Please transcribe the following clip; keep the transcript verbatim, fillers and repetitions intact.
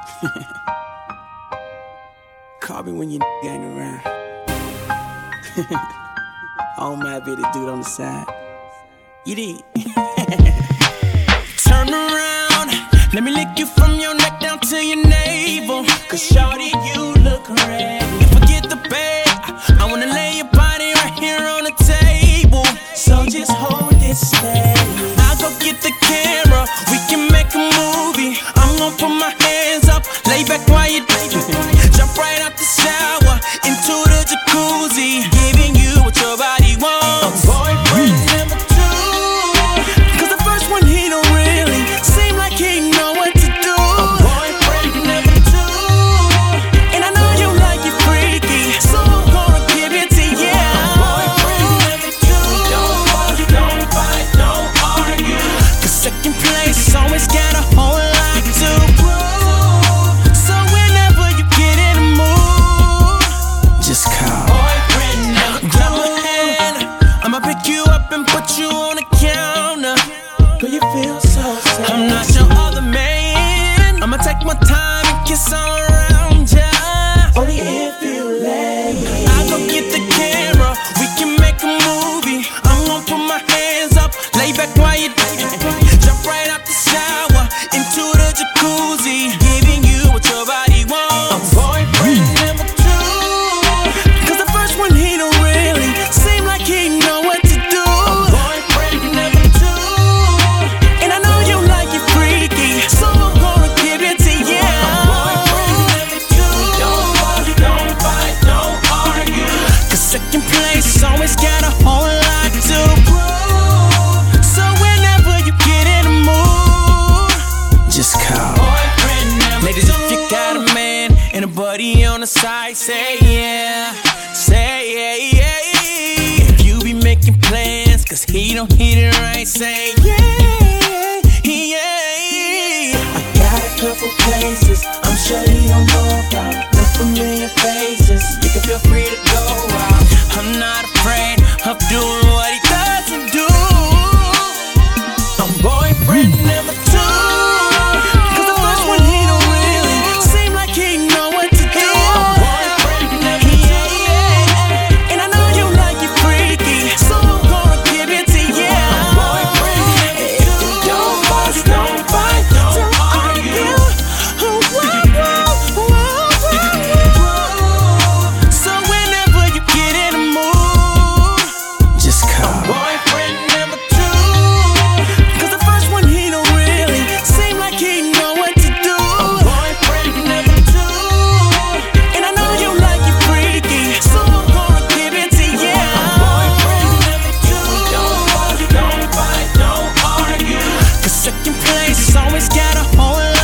Call me when you ain't around. Oh, might be the dude on the side. You did. Turn around, let me lick you from your neck down to your navel. Cause shawty, you look ready. And forget the bed, I wanna lay your body right here on the table. So just hold it steady. I'll go get the camera, we can make a movie. I'm gonna put my hands up, lay back while you jump right out the shower into the jacuzzi, giving you what your body wants. A boyfriend number two, cause the first one he don't really seem like he know what to do. A boyfriend number two, and I know you like it freaky, so I'm gonna give it to you. A boyfriend number two, don't argue, don't fight, don't argue, cause second place always got a whole lot to prove. So whenever you get in the mood, just call. Boyfriend number two. Grab my hand, I'ma pick you up and put you on the counter. Girl, you feel so sad. I'm not your other man. I'ma take my time and kiss all around ya. Only if you let me. I'll go get the camera, we can make a movie. I'm gonna put my hands up, lay back while you jump right out the shower into the jacuzzi, giving you what your body wants. A boyfriend number two, cause the first one he don't really seem like he know what to do. A boyfriend number two, and I know you like it freaky, so I'm gonna give it to you. A boyfriend number two, don't argue, don't fight, don't argue, cause second place always got a whole lot to prove. So whenever you get in the mood, just call. Boyfriend number Ladies, two. If you got a man and a buddy on the side, say yeah, say yeah, yeah. If you be making plans, cause he don't hit it right, say yeah, yeah. I got a couple places I'm sure you don't know about, no familiar faces, you can feel free to go out. I'm not afraid of doing what he doesn't do. I'm boyfriend number two, cause the first one he don't really seem like he know what to do. I'm boyfriend number two, and I know you like it freaky, so I'm gonna give it to you. I'm boyfriend number two, don't fuss, don't fight, don't argue. Whoa, whoa, whoa, whoa. So whenever you get in the mood, just call. Boyfriend number two, cause the first one he don't really seem like he know what to do. Boyfriend number two, and I know you like it freaky, so I'm gonna give it to you. Boyfriend number two, don't argue, don't fight, don't argue, cause second place always got a whole lot